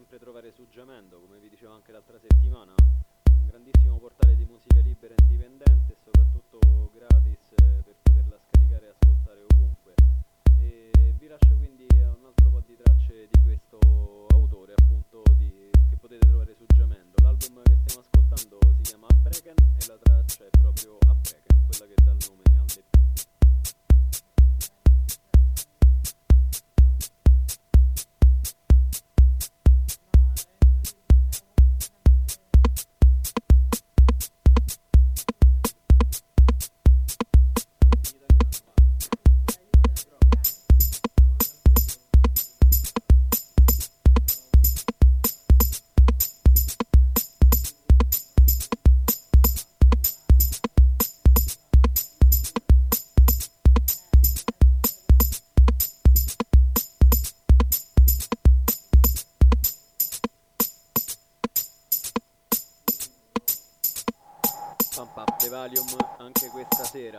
sempre trovare su Gemendo, come vi dicevo anche l'altra settimana, un grandissimo portale di musica libera e indipendente e soprattutto gratis per poterla scaricare e ascoltare ovunque. E vi lascio quindi a un altro po' di tracce di questo autore, appunto, che potete trovare su Gemendo. L'album che stiamo ascoltando si chiama Abreken e la traccia è proprio Abreken, quella che dà il nome all'EP. Pump up the volume anche questa sera.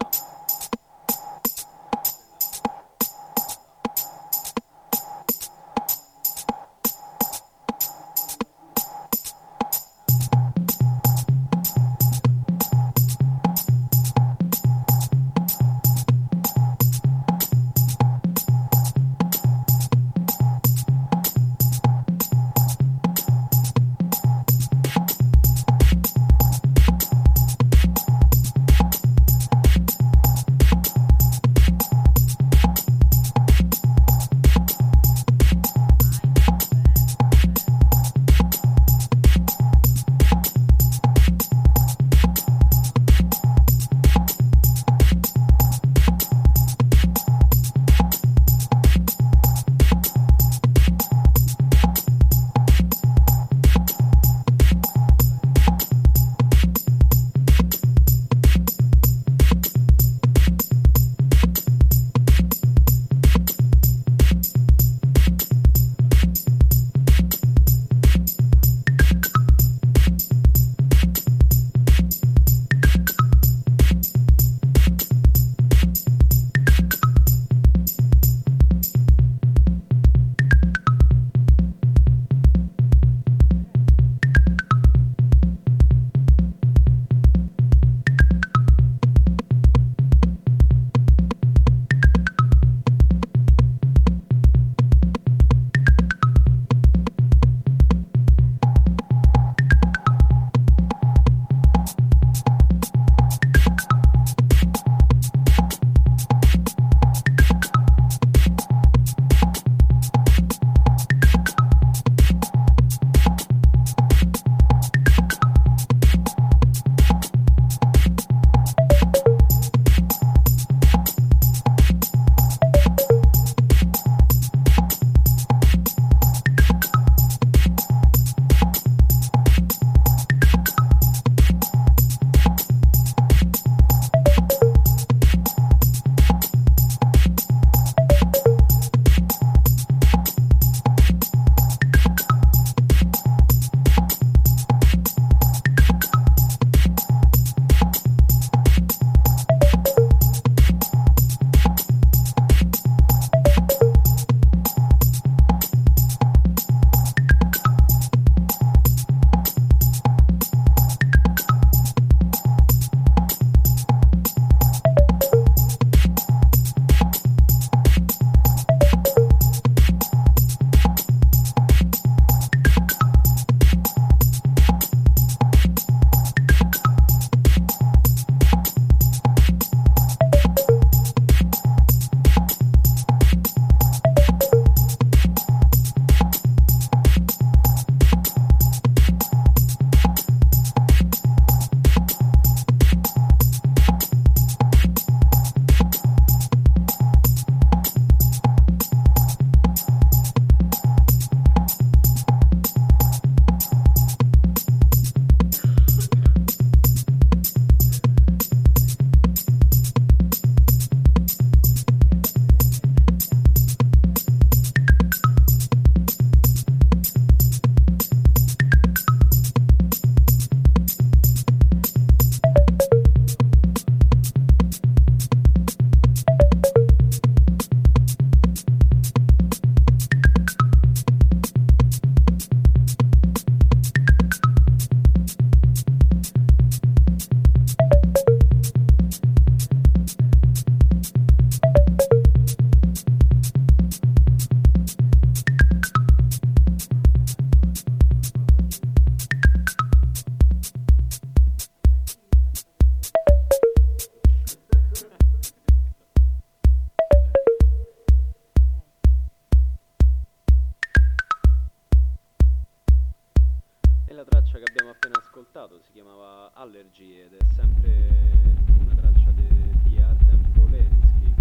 E la traccia che abbiamo appena ascoltato si chiamava Allergy ed è sempre una traccia di Artem Polensky.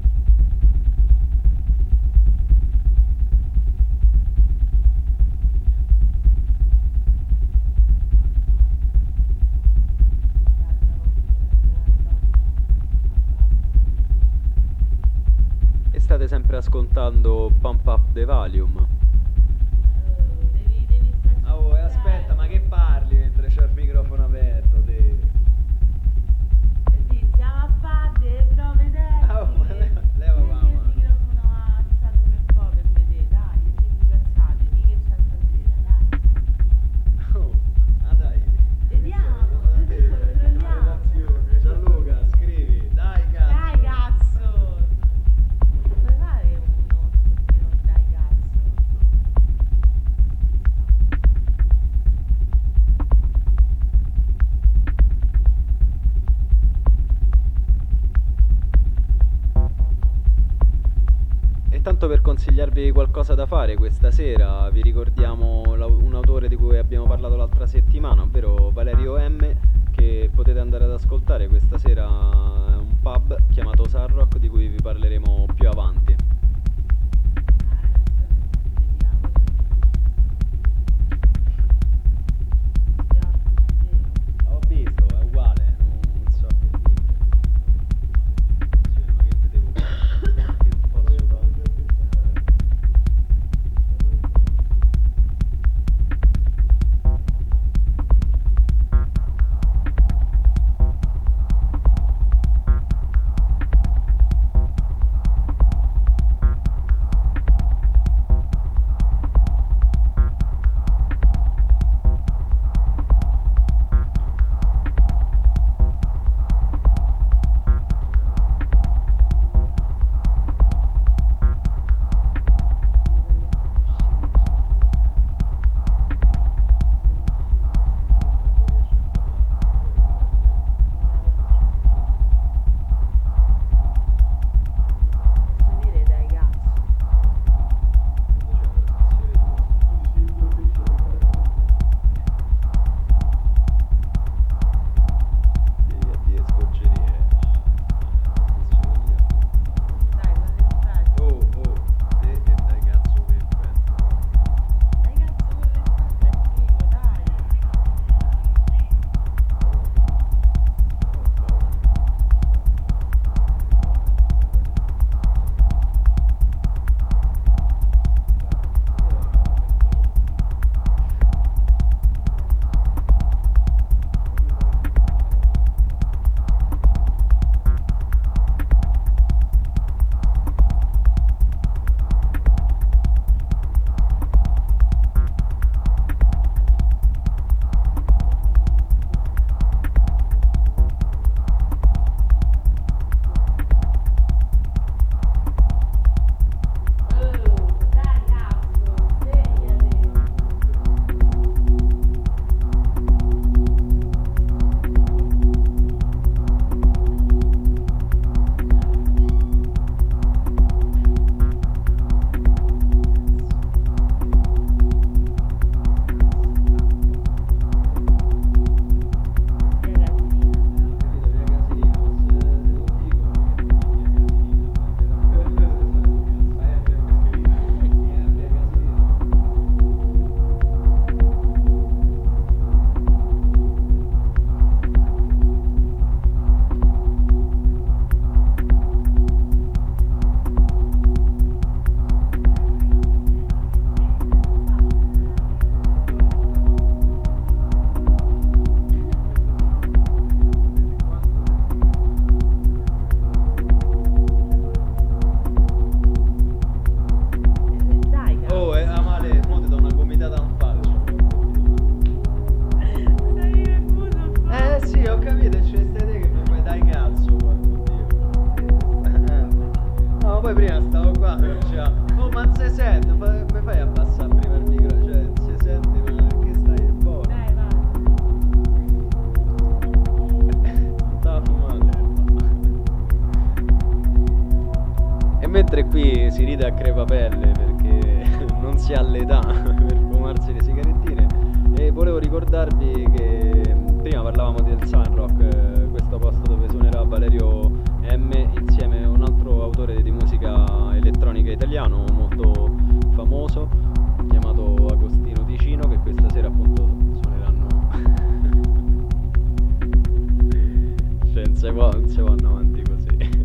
E state sempre ascoltando Pump Up the Volume. Oh, aspetta, ma che parli mentre c'ho il microfono aperto, te? Siamo a fare le prove tecniche. Oh, ma leva Metti mamma. il microfono alzato per un po' per vedere, dai, che vi cazzate, di che c'è stasera, dai. Oh, ah dai. Vediamo, proviamo. Gianluca, scrivi, dai cazzo. Dai cazzo! Puoi fare uno scottino dai cazzo? E tanto per consigliarvi qualcosa da fare questa sera, vi ricordiamo un autore di cui abbiamo parlato l'altra settimana, ovvero Valerio M, che potete andare ad ascoltare questa sera a un pub chiamato Sarrock, di cui vi parleremo più avanti. Ho visto, è uguale, non so che dire. Ma che te devo fare? Che posso fare? Posso dire dai cazzo? Devi a dire scorgerie. Dai, cosa fai? Oh, te e dai cazzo che effetto. Dai cazzo con l'effetto è figo, dai! Dai cazzo, svegliati! Dai cazzo! Oh, Amale, mo ti do una gomitata in faccia. Stai nervoso qua! Sì, ho capito, c'è stai te che mi fai dai cazzo, porco Dio. No, poi prima stavo qua e diceva, oh ma non si sente, mi fai abbassare prima il micro, cioè non si sente, ma che stai buono? Dai, vai! Stavo fumando. E mentre qui si ride a crepapelle perché non si ha l'età per fumarsi le sigarettine, e volevo ricordarvi che prima parlavamo del Sunrock, questo posto dove suonerà Valerio M insieme a un altro autore di musica elettronica italiano molto famoso chiamato Agostino Ticino, che questa sera appunto suoneranno. Cioè non si vanno avanti così.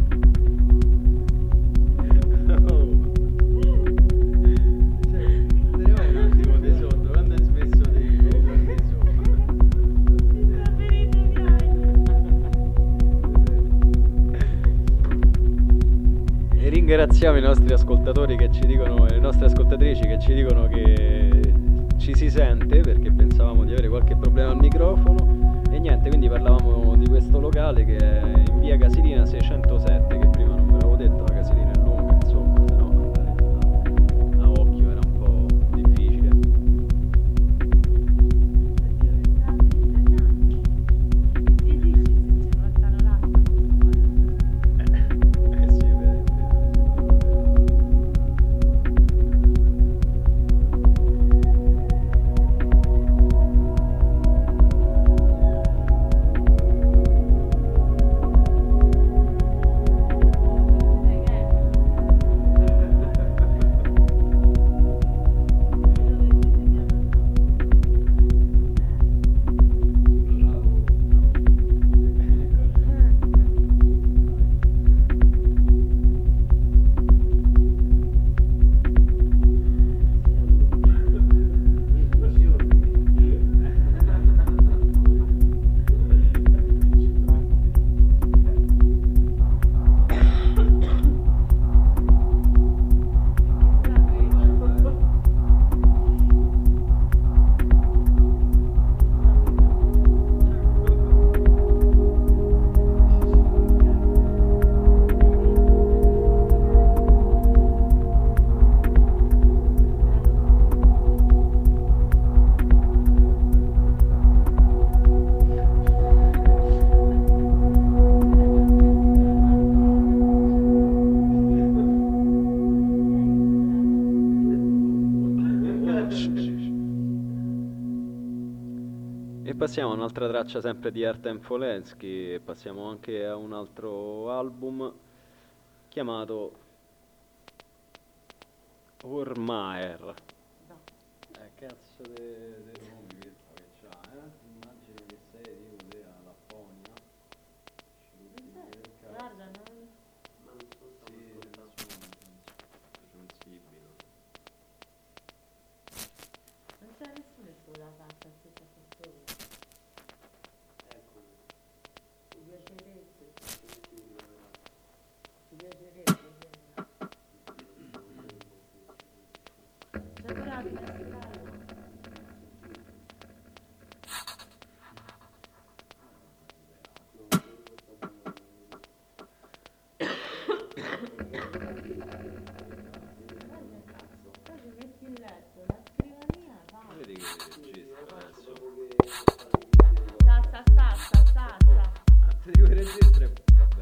Ringraziamo i nostri ascoltatori che ci dicono, e le nostre ascoltatrici che ci dicono che ci si sente, perché pensavamo di avere qualche problema al microfono. E niente, quindi parlavamo di questo locale che è in via Casilina 607, che prima non ve l'avevo detto, la Casilina è lunga, insomma, se no andare a occhio era un po' difficile. Sì, vero. E passiamo a un'altra traccia sempre di Artem Folensky e passiamo anche a un altro album chiamato Urmaer. Cazzo de nomi che c'ha, immagino che sei tipo della Lapponia. Guarda, non c'è nessuno che la faccia stessa persona. Ti piacerebbe? Ti piacerebbe? Sei bravi, poi ci metti il letto, la scrivania, va. Vedi che registro adesso. Sta. Ti dico il registro e vabbè.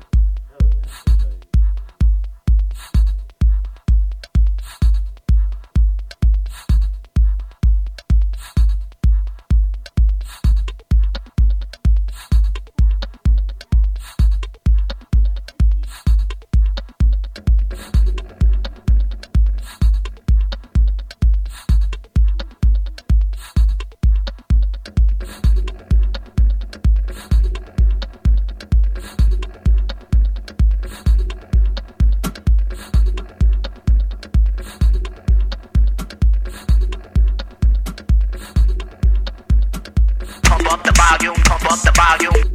Pump up the volume.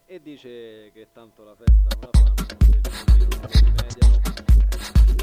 e dice che tanto la festa non la fanno se il bambino non lo rimediano.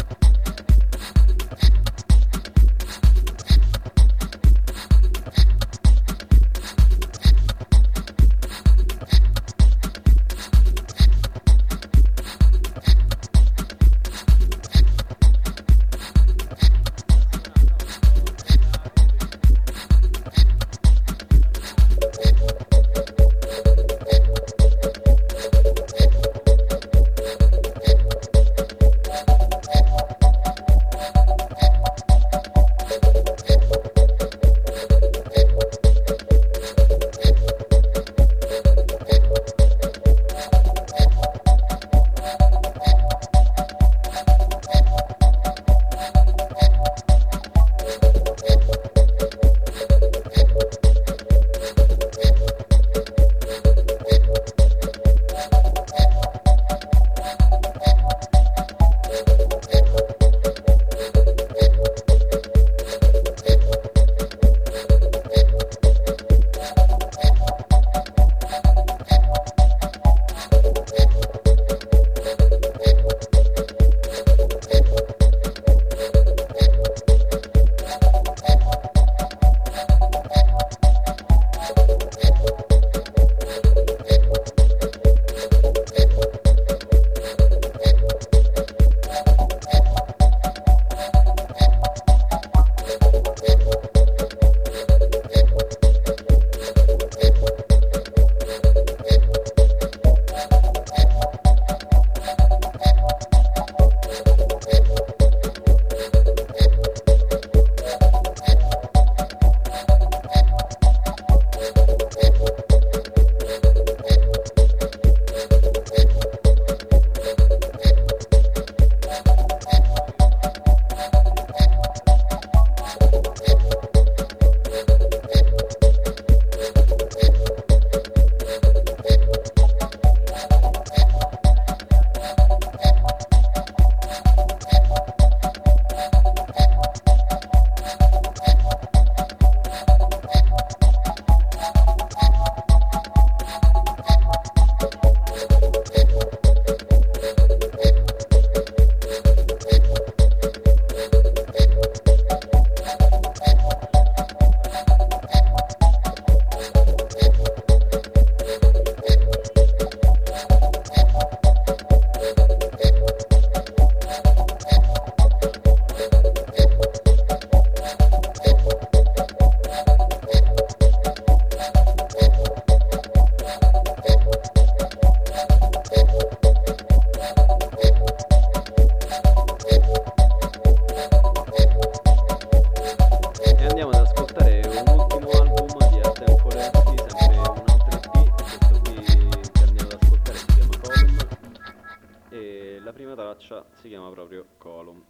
traccia si chiama proprio Column.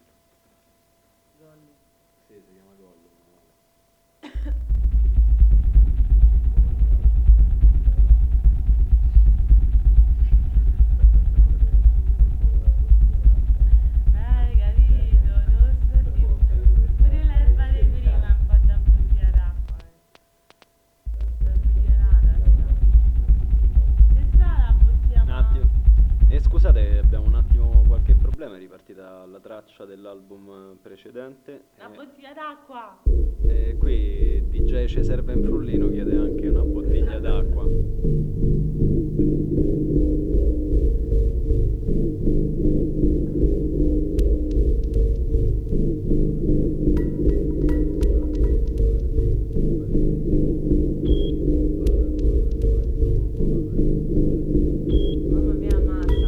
Sì, si chiama Gollum. Hai capito? Non so più. Pure l'erba di prima è un po' da bottiglia d'acqua. Da sbionata sta. Se sa la bottiglia Un attimo. Scusate, abbiamo un attimo qualche problema, è ripartita la traccia dell'album precedente. La bottiglia d'acqua! Qui DJ Cesare Benfrullino chiede anche una bottiglia d'acqua. Mamma mia, ammazza.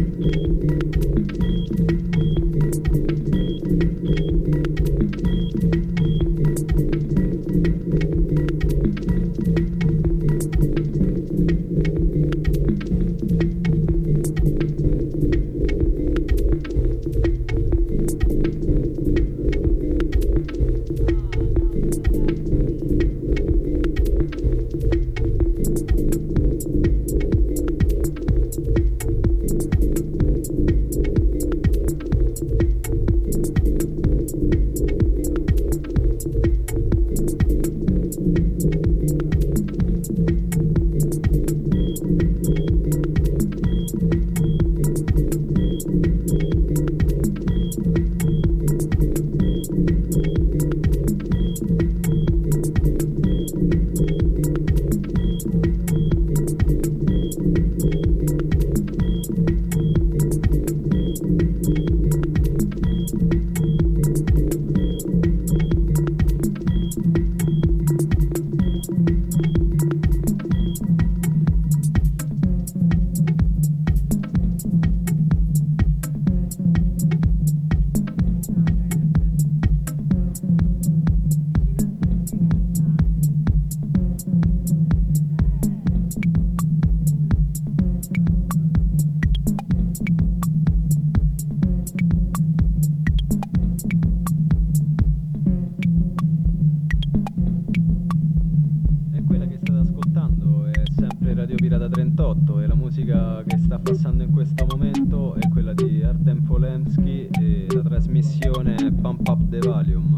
Pirata 38 e la musica che sta passando in questo momento è quella di Artem Polemski e la trasmissione Pump Up the Volume.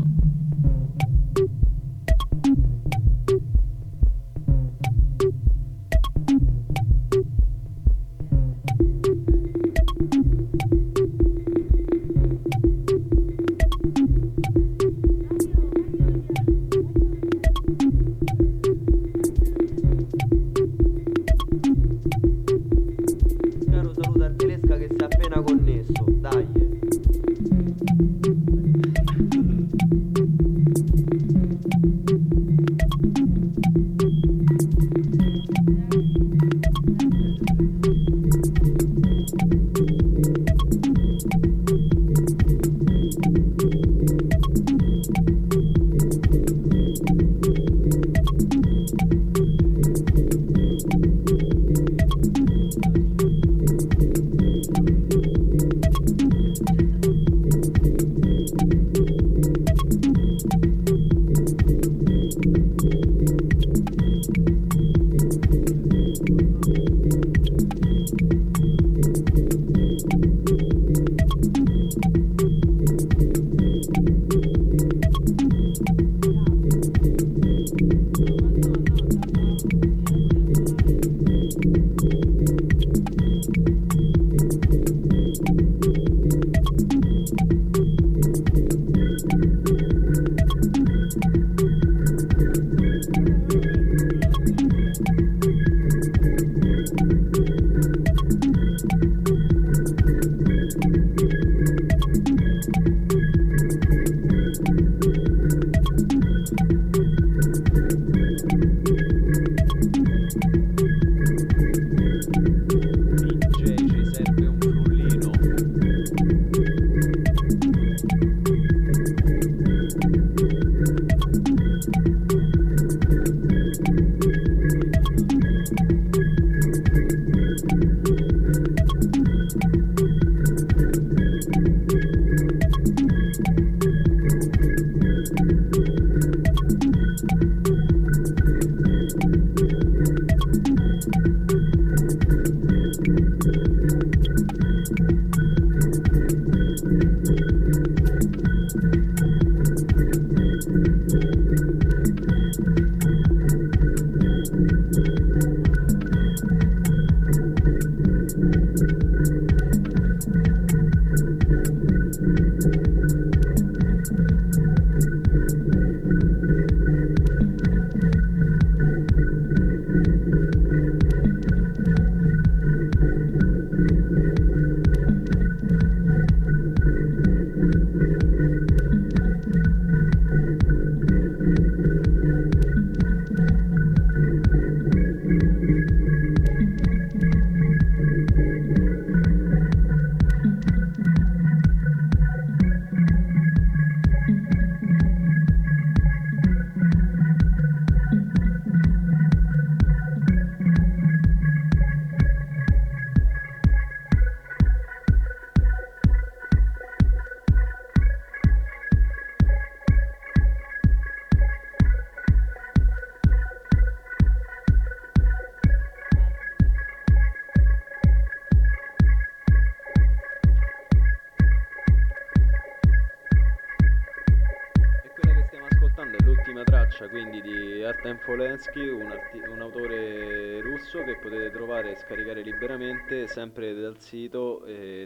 traccia quindi di Artem Folensky, un autore russo che potete trovare e scaricare liberamente sempre dal sito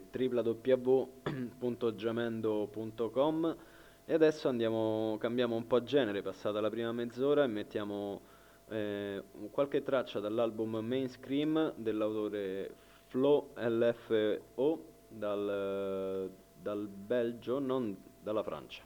www.jamendo.com. E adesso cambiamo un po' genere, passata la prima mezz'ora, e mettiamo qualche traccia dall'album Mainstream dell'autore Flo LFO dal Belgio, non dalla Francia.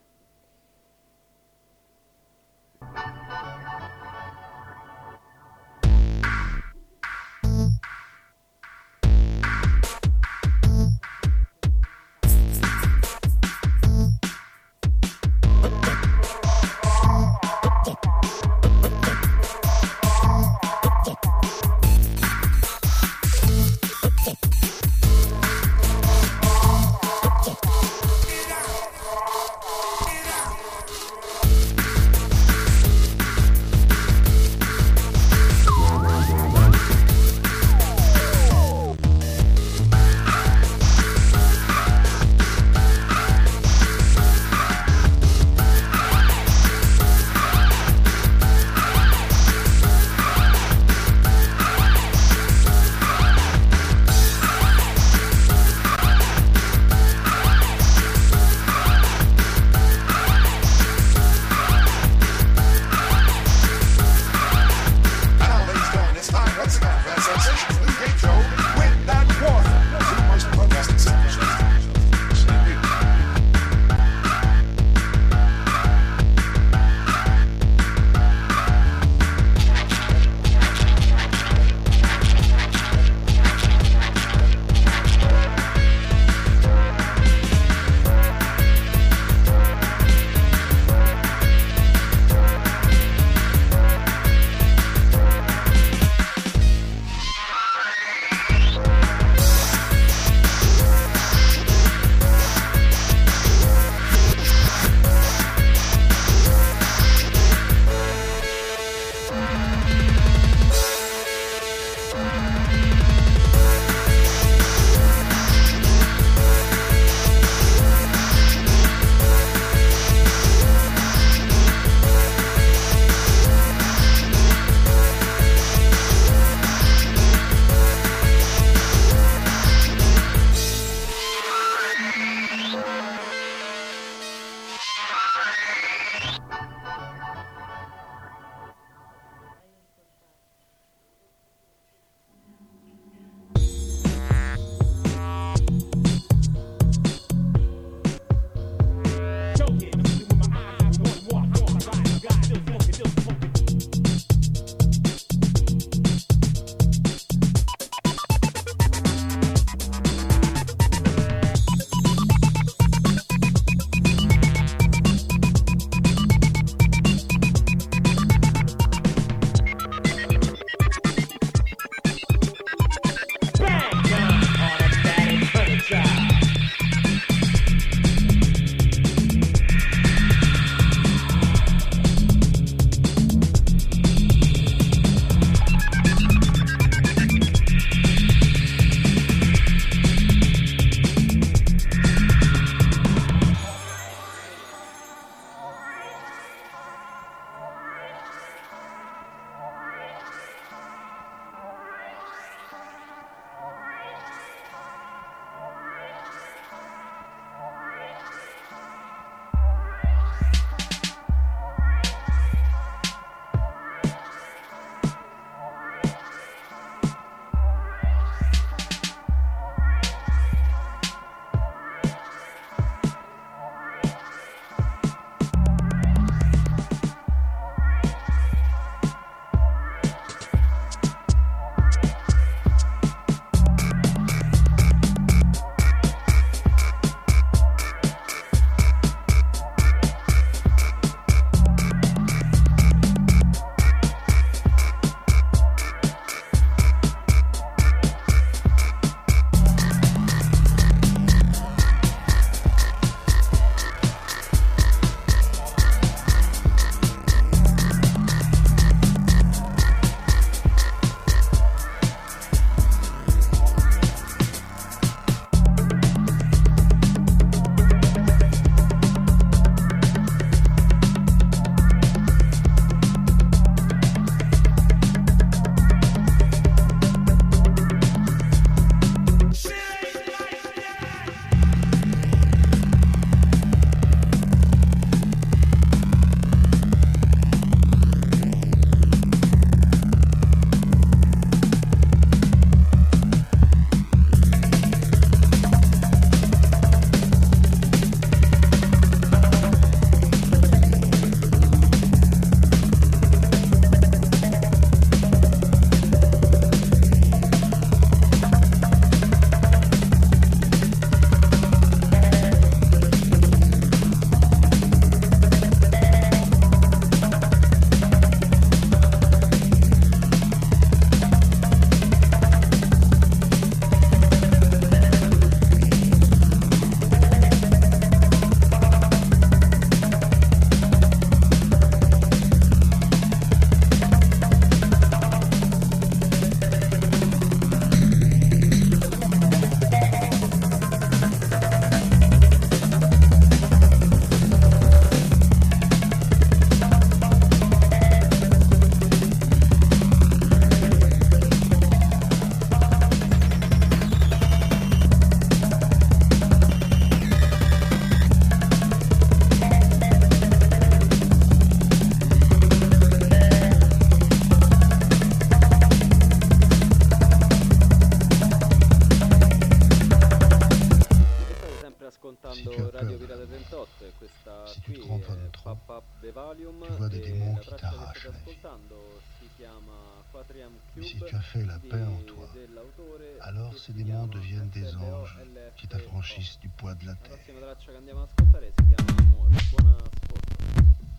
ascoltando tu as Radio peur, Pirata 38 e questa si tu qui te renfermes è trop, Pop Up The Volume tu vois des e démons la qui traccia che t'arrachent state la vie. ascoltando si chiama Quatrium Mais si Cube tu as fait la paix en toi, dell'autore alors che ces si démons chiama deviennent des anges qui FLOLFO. t'affranchissent du poids de la La terre. prossima traccia che andiamo ad ascoltare si chiama Amore. Buon ascolto.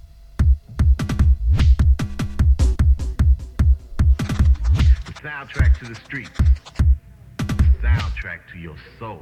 Soundtrack to the streets. Soundtrack to your soul.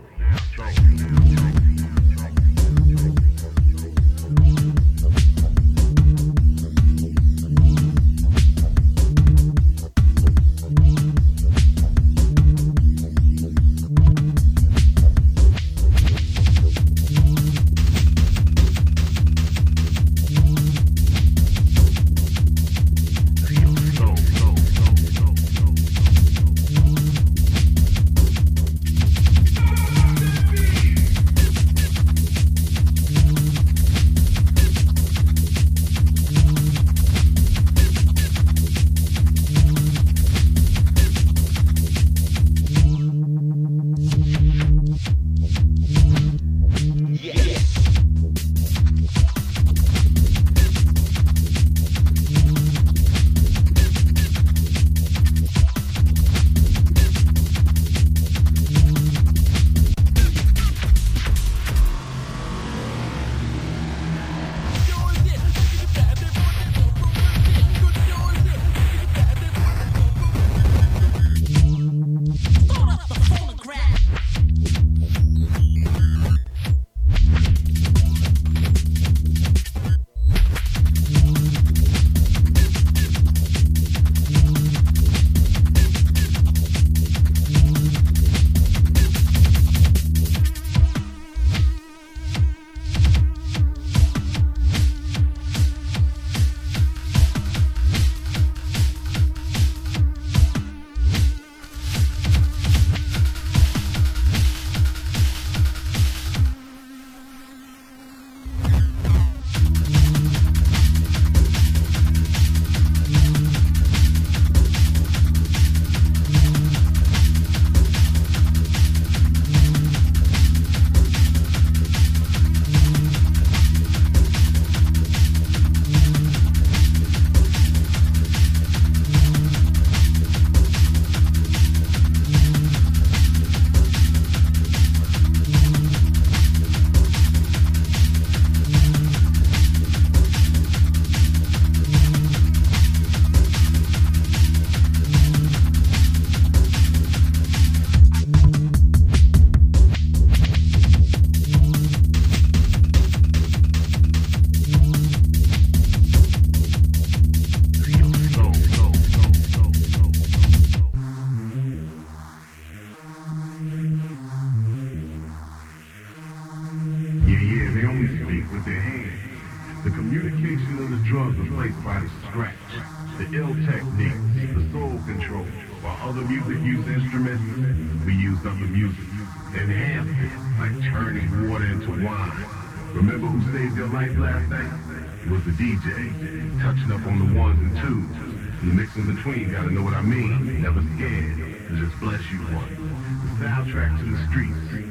with their hands. The communication of the drugs replaced by the scratch, the ill techniques, the soul control. While other music used instruments, we used other music. Enhanced it, like turning water into wine. Remember who saved your life last night? It was the DJ, touching up on the ones and twos. And the mix in between, gotta know what I mean. Never scared to just bless you one. The soundtrack to the streets.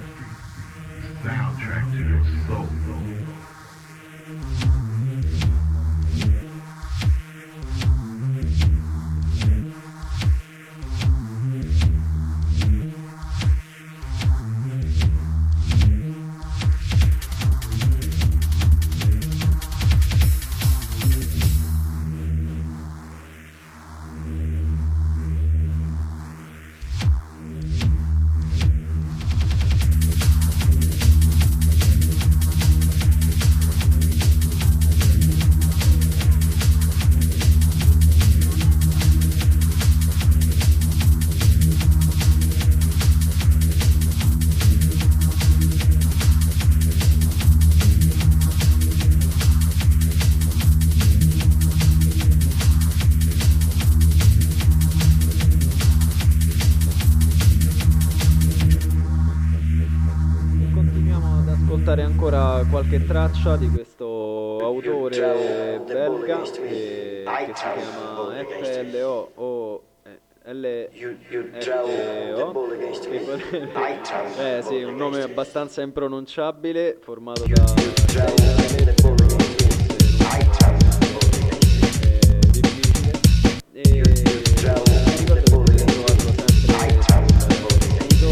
Soundtrack to your soul. Ancora qualche traccia di questo autore belga che si chiama FLOLFO Sì, un nome abbastanza impronunciabile, formato da difficile. E mi ricordo che potete trovarlo sempre sul sito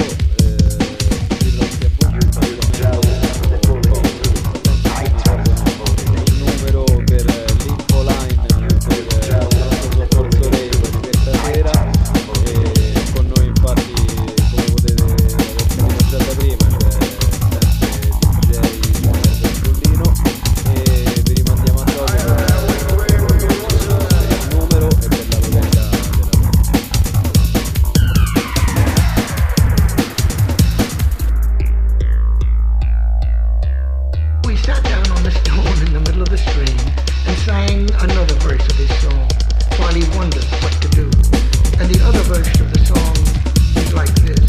il numero per l'info line per il nostro soccorso rave di questa sera. E con noi infatti, come potete aver capito già da prima, c'è sempre DJ Pollino, e vi rimandiamo a dopo per il numero e per la località della We sat down on the stone in the middle of the stream and sang another verse of his song while he wondered what to do. And the other verse of the song is like this.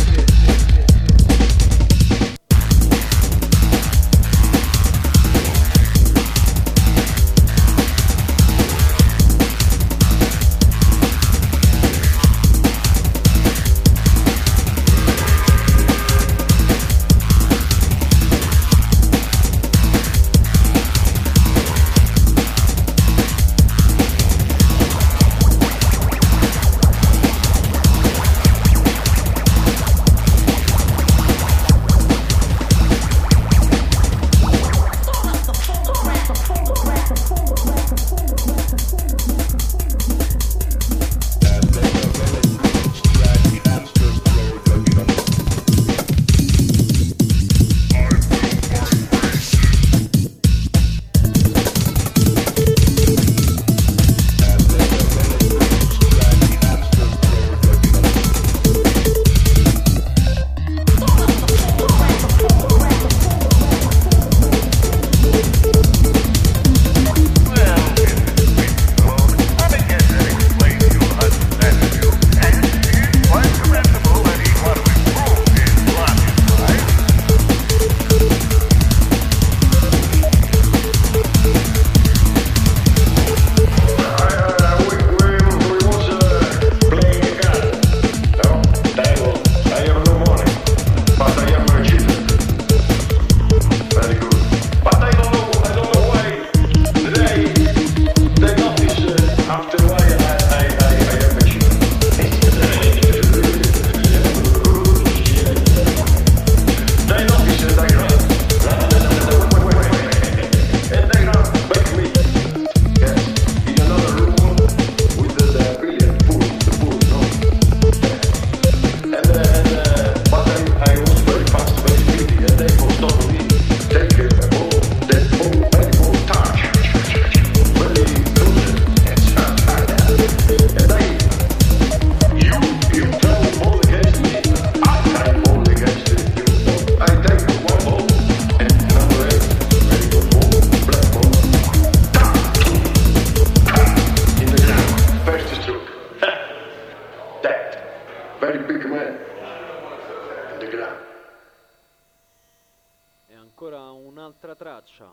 E ancora un'altra traccia.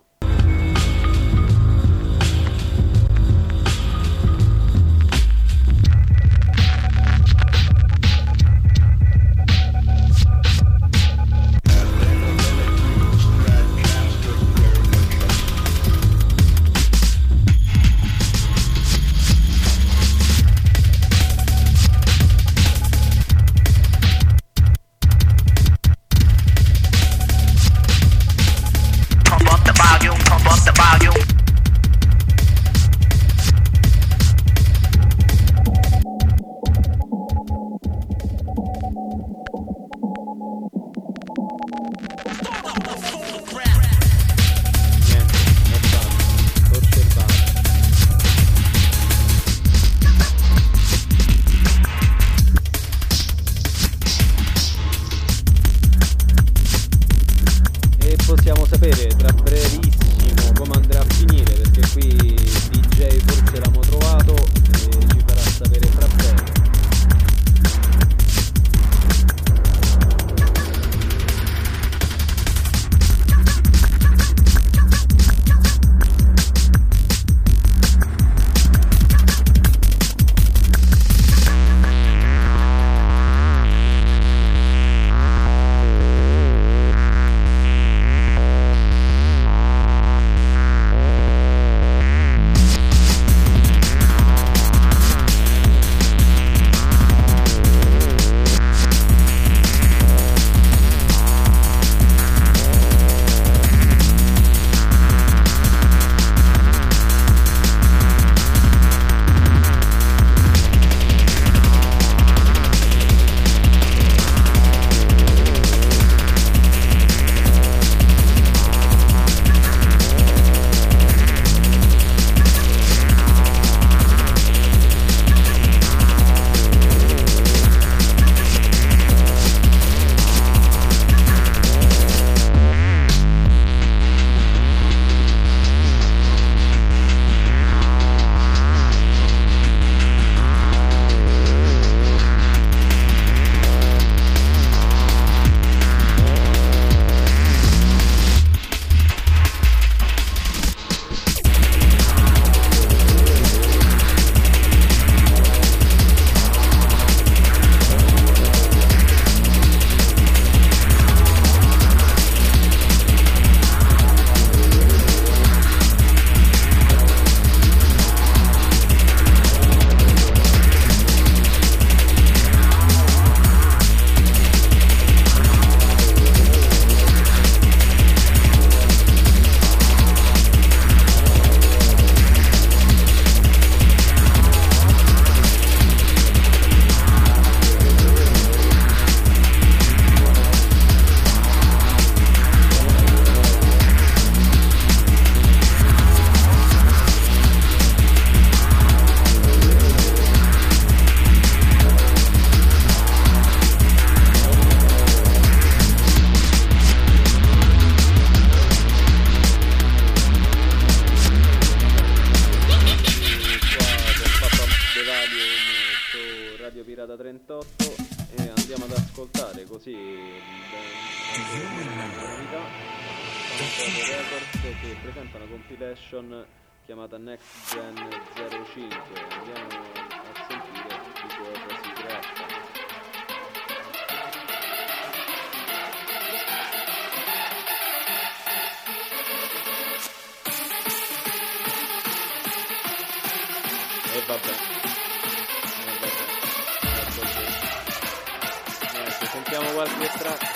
Pump up the volume. sì, una novità, Records che presenta una compilation chiamata Next Gen 05. Andiamo a sentire di cosa si tratta. E vabbè, sentiamo qualche tratto,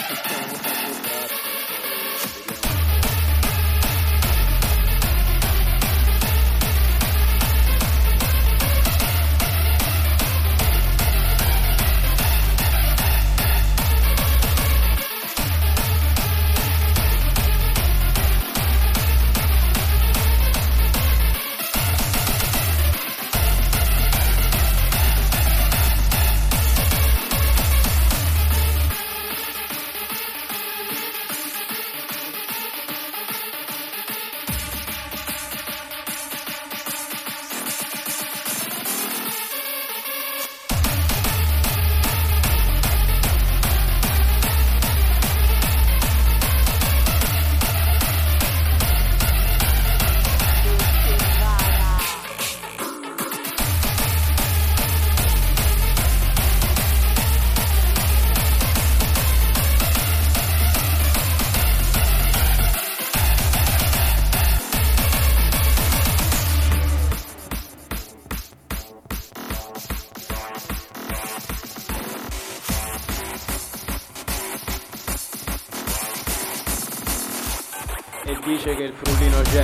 e dice che il frullino c'è.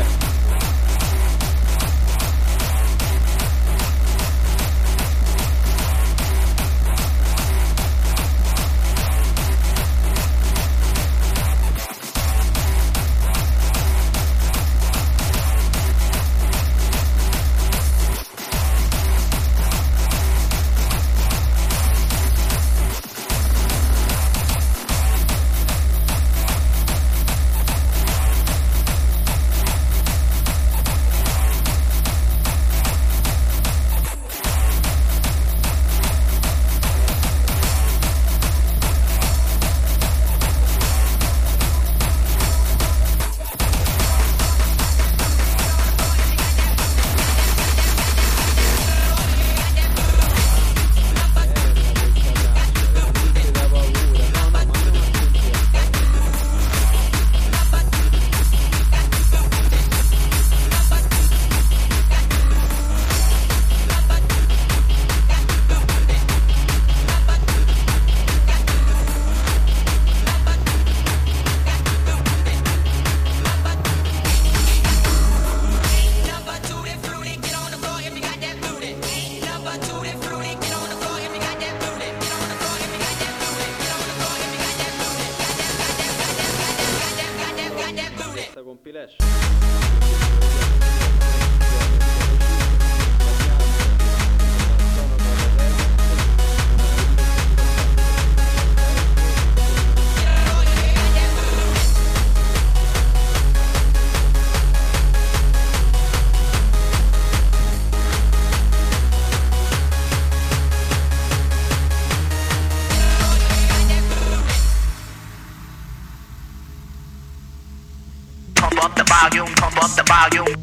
Pump up the volume.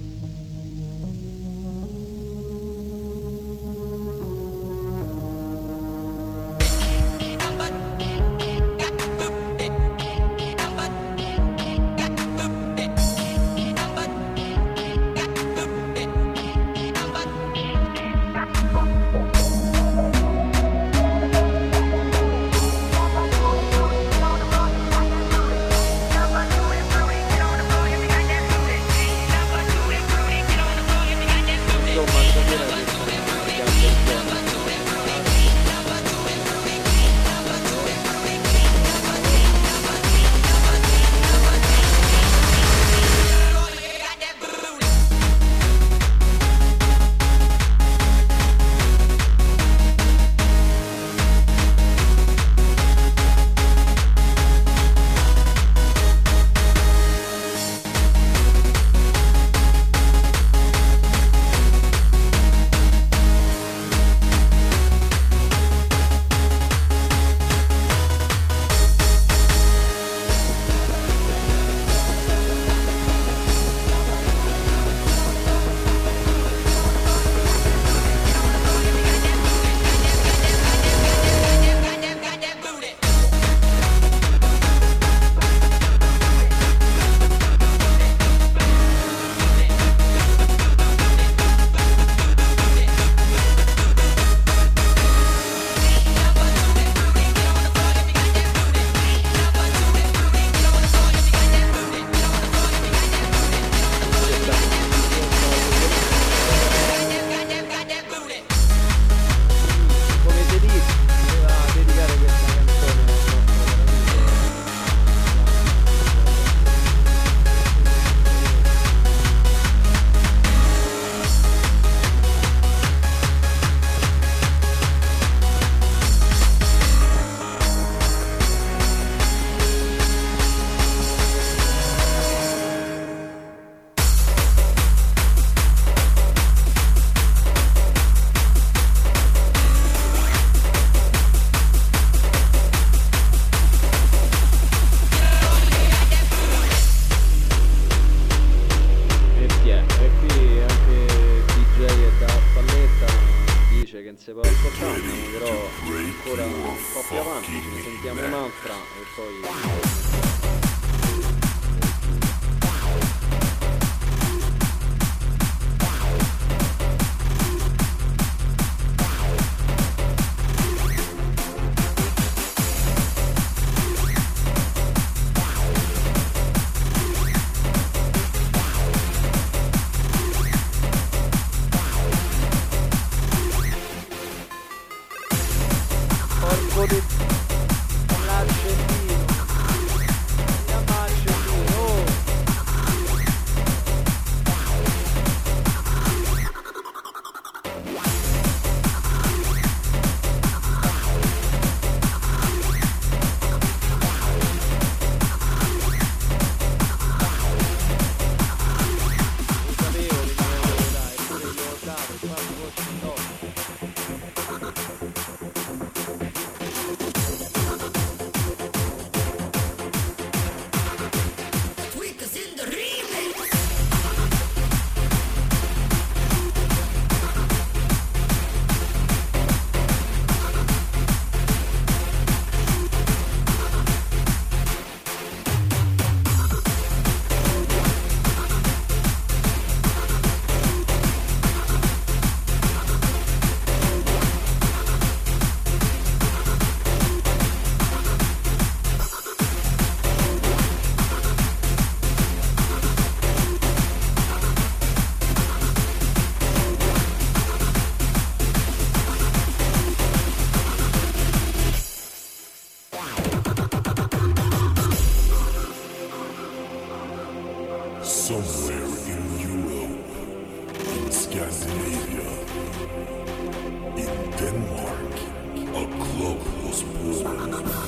Somewhere in Europe, in Scandinavia, in Denmark, a club was born.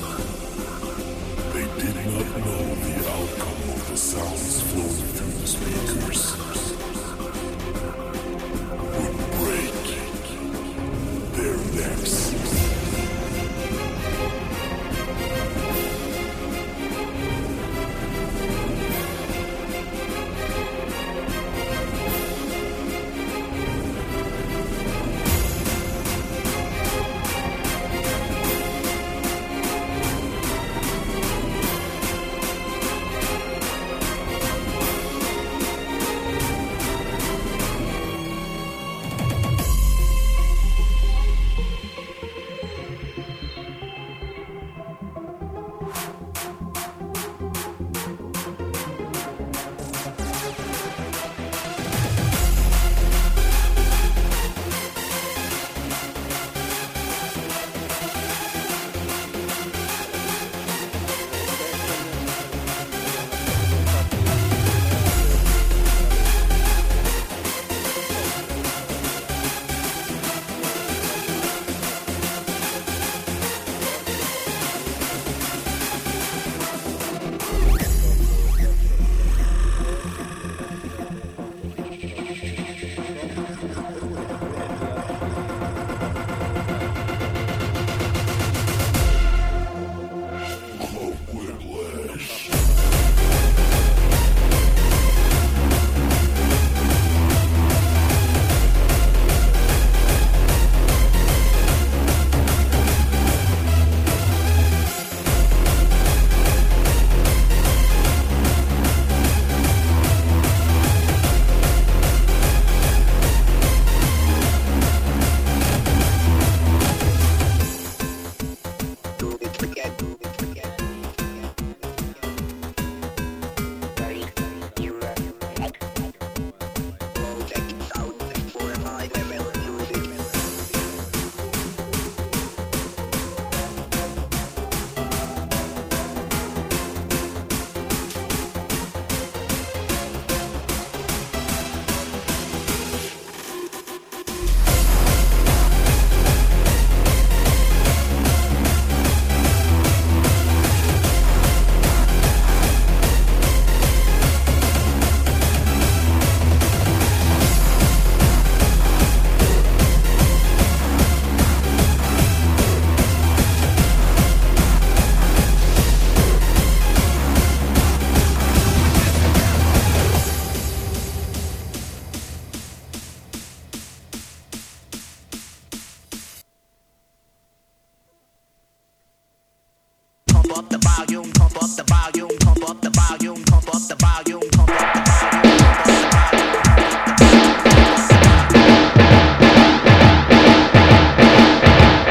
They did not know the outcome of the sounds flowing through the speakers would break their necks. Pump up the volume, pump up the volume.